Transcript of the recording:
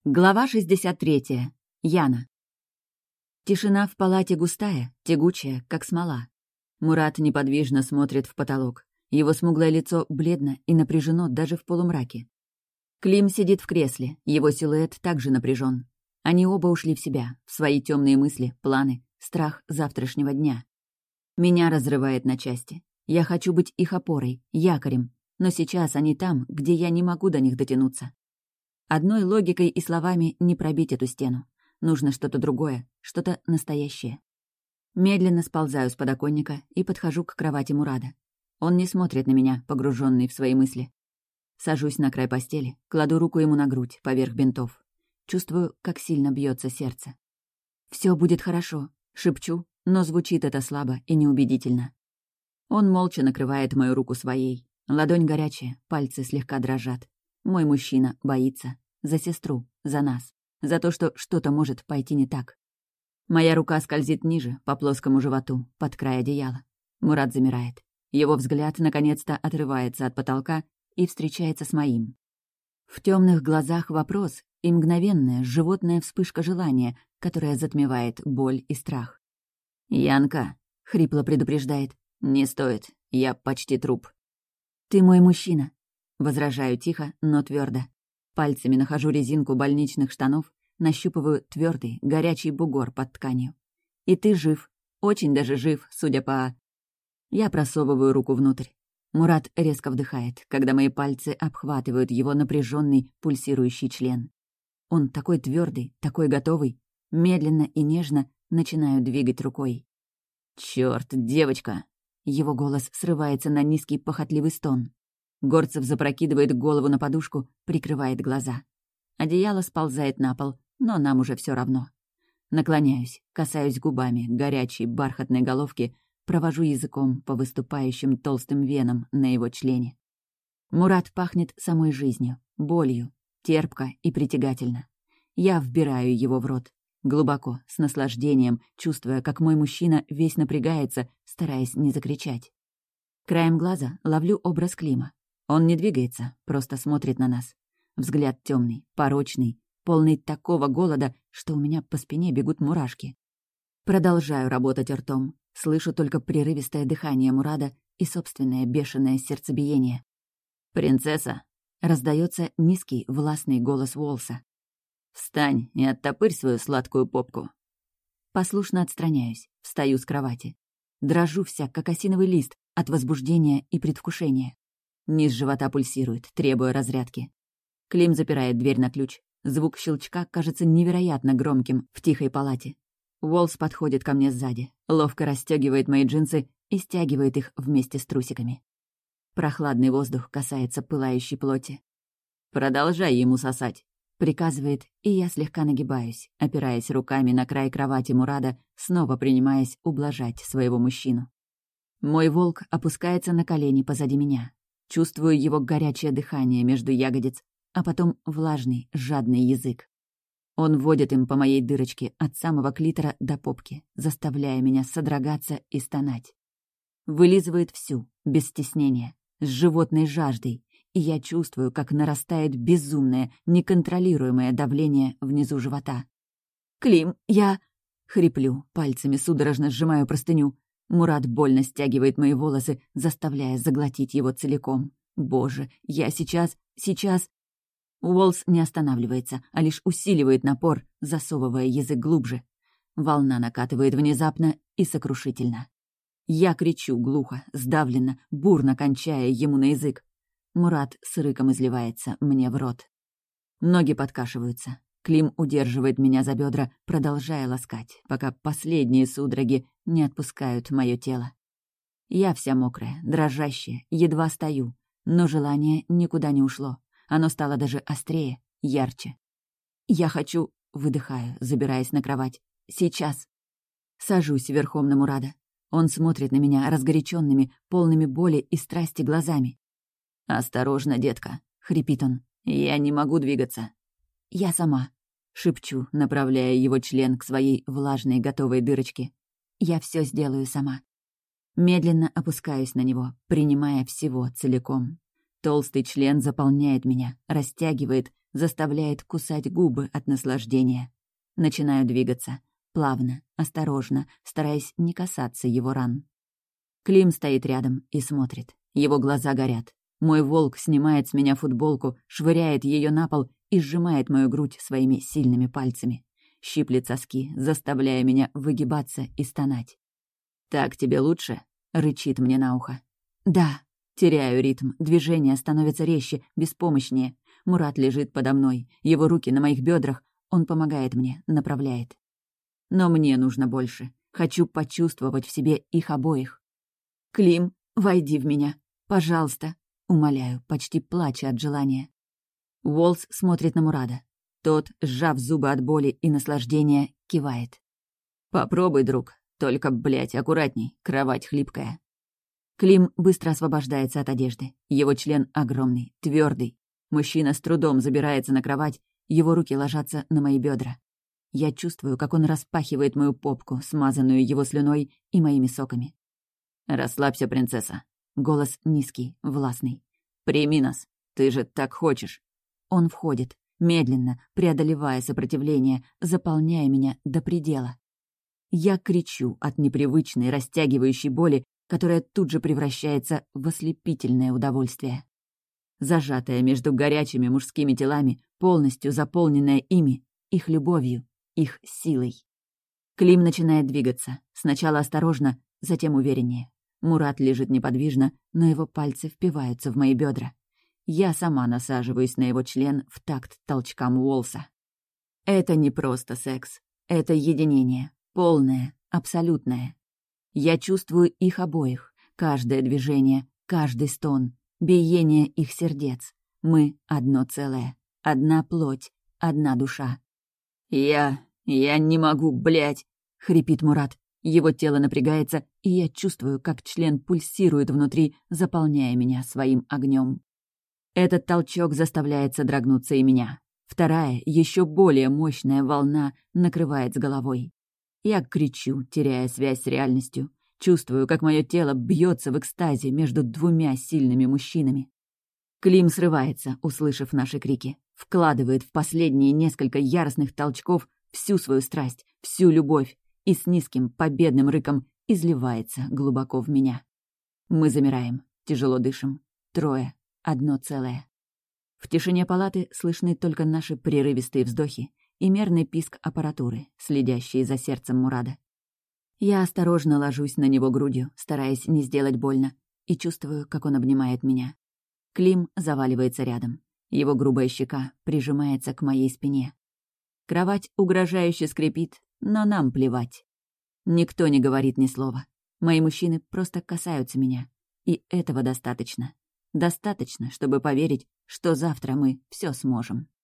Глава 63. Яна. Тишина в палате густая, тягучая, как смола. Мурат неподвижно смотрит в потолок. Его смуглое лицо бледно и напряжено даже в полумраке. Клим сидит в кресле, его силуэт также напряжен. Они оба ушли в себя, в свои темные мысли, планы, страх завтрашнего дня. Меня разрывает на части. Я хочу быть их опорой, якорем, но сейчас они там, где я не могу до них дотянуться. Одной логикой и словами не пробить эту стену. Нужно что-то другое, что-то настоящее. Медленно сползаю с подоконника и подхожу к кровати Мурада. Он не смотрит на меня, погруженный в свои мысли. Сажусь на край постели, кладу руку ему на грудь, поверх бинтов. Чувствую, как сильно бьется сердце. «Все будет хорошо», — шепчу, но звучит это слабо и неубедительно. Он молча накрывает мою руку своей. Ладонь горячая, пальцы слегка дрожат. Мой мужчина боится. За сестру, за нас. За то, что что-то может пойти не так. Моя рука скользит ниже, по плоскому животу, под край одеяла. Мурат замирает. Его взгляд наконец-то отрывается от потолка и встречается с моим. В темных глазах вопрос и мгновенная животная вспышка желания, которая затмевает боль и страх. «Янка», — хрипло предупреждает, — «не стоит, я почти труп». «Ты мой мужчина», — возражаю тихо, но твердо. Пальцами нахожу резинку больничных штанов, нащупываю твердый, горячий бугор под тканью. И ты жив, очень даже жив, судя по... Я просовываю руку внутрь. Мурат резко вдыхает, когда мои пальцы обхватывают его напряженный, пульсирующий член. Он такой твердый, такой готовый. Медленно и нежно начинаю двигать рукой. «Чёрт, девочка!» Его голос срывается на низкий похотливый стон. Горцев запрокидывает голову на подушку, прикрывает глаза. Одеяло сползает на пол, но нам уже все равно. Наклоняюсь, касаюсь губами горячей бархатной головки, провожу языком по выступающим толстым венам на его члене. Мурат пахнет самой жизнью, болью, терпко и притягательно. Я вбираю его в рот, глубоко, с наслаждением, чувствуя, как мой мужчина весь напрягается, стараясь не закричать. Краем глаза ловлю образ Клима. Он не двигается, просто смотрит на нас. Взгляд темный, порочный, полный такого голода, что у меня по спине бегут мурашки. Продолжаю работать ртом, слышу только прерывистое дыхание Мурада и собственное бешеное сердцебиение. «Принцесса!» — раздается низкий, властный голос Уолса. «Встань и оттопырь свою сладкую попку». Послушно отстраняюсь, встаю с кровати. Дрожу вся, как осиновый лист, от возбуждения и предвкушения. Низ живота пульсирует, требуя разрядки. Клим запирает дверь на ключ. Звук щелчка кажется невероятно громким в тихой палате. Уолс подходит ко мне сзади, ловко расстегивает мои джинсы и стягивает их вместе с трусиками. Прохладный воздух касается пылающей плоти. «Продолжай ему сосать», — приказывает, и я слегка нагибаюсь, опираясь руками на край кровати Мурада, снова принимаясь ублажать своего мужчину. Мой волк опускается на колени позади меня. Чувствую его горячее дыхание между ягодиц, а потом влажный, жадный язык. Он водит им по моей дырочке от самого клитора до попки, заставляя меня содрогаться и стонать. Вылизывает всю, без стеснения, с животной жаждой, и я чувствую, как нарастает безумное, неконтролируемое давление внизу живота. «Клим, я...» — хриплю, пальцами судорожно сжимаю простыню. Мурат больно стягивает мои волосы, заставляя заглотить его целиком. «Боже, я сейчас... Уолс не останавливается, а лишь усиливает напор, засовывая язык глубже. Волна накатывает внезапно и сокрушительно. Я кричу глухо, сдавленно, бурно кончая ему на язык. Мурат с рыком изливается мне в рот. Ноги подкашиваются. Клим удерживает меня за бедра, продолжая ласкать, пока последние судороги не отпускают мое тело. Я вся мокрая, дрожащая, едва стою, но желание никуда не ушло. Оно стало даже острее, ярче. «Я хочу...» — выдыхаю, забираясь на кровать. «Сейчас». Сажусь верхом на Мурада. Он смотрит на меня разгоряченными, полными боли и страсти глазами. «Осторожно, детка», — хрипит он. «Я не могу двигаться». «Я сама», — шепчу, направляя его член к своей влажной готовой дырочке. «Я все сделаю сама». Медленно опускаюсь на него, принимая всего целиком. Толстый член заполняет меня, растягивает, заставляет кусать губы от наслаждения. Начинаю двигаться, плавно, осторожно, стараясь не касаться его ран. Клим стоит рядом и смотрит. Его глаза горят. Мой волк снимает с меня футболку, швыряет ее на пол и сжимает мою грудь своими сильными пальцами. Щиплет соски, заставляя меня выгибаться и стонать. «Так тебе лучше?» — рычит мне на ухо. «Да». Теряю ритм, движения становятся резче, беспомощнее. Мурат лежит подо мной, его руки на моих бедрах, он помогает мне, направляет. Но мне нужно больше. Хочу почувствовать в себе их обоих. «Клим, войди в меня. Пожалуйста», — умоляю, почти плача от желания. Уолс смотрит на Мурада. Тот, сжав зубы от боли и наслаждения, кивает. «Попробуй, друг. Только, блядь, аккуратней, кровать хлипкая». Клим быстро освобождается от одежды. Его член огромный, твердый. Мужчина с трудом забирается на кровать, его руки ложатся на мои бедра. Я чувствую, как он распахивает мою попку, смазанную его слюной и моими соками. «Расслабься, принцесса». Голос низкий, властный. «Прими нас. Ты же так хочешь». Он входит, медленно, преодолевая сопротивление, заполняя меня до предела. Я кричу от непривычной, растягивающей боли, которая тут же превращается в ослепительное удовольствие. Зажатая между горячими мужскими телами, полностью заполненная ими, их любовью, их силой. Клим начинает двигаться, сначала осторожно, затем увереннее. Мурат лежит неподвижно, но его пальцы впиваются в мои бедра. Я сама насаживаюсь на его член в такт толчкам Уолса. Это не просто секс. Это единение, полное, абсолютное. Я чувствую их обоих, каждое движение, каждый стон, биение их сердец. Мы одно целое, одна плоть, одна душа. Я не могу, блядь!» — хрипит Мурат. Его тело напрягается, и я чувствую, как член пульсирует внутри, заполняя меня своим огнем. Этот толчок заставляет содрогнуться и меня. Вторая, еще более мощная волна накрывает с головой. Я кричу, теряя связь с реальностью. Чувствую, как мое тело бьется в экстазе между двумя сильными мужчинами. Клим срывается, услышав наши крики. Вкладывает в последние несколько яростных толчков всю свою страсть, всю любовь и с низким победным рыком изливается глубоко в меня. Мы замираем, тяжело дышим. Трое, одно целое. В тишине палаты слышны только наши прерывистые вздохи и мерный писк аппаратуры, следящие за сердцем Мурада. Я осторожно ложусь на него грудью, стараясь не сделать больно, и чувствую, как он обнимает меня. Клим заваливается рядом. Его грубая щека прижимается к моей спине. Кровать угрожающе скрипит, но нам плевать. Никто не говорит ни слова. Мои мужчины просто касаются меня. И этого достаточно. Достаточно, чтобы поверить, что завтра мы все сможем.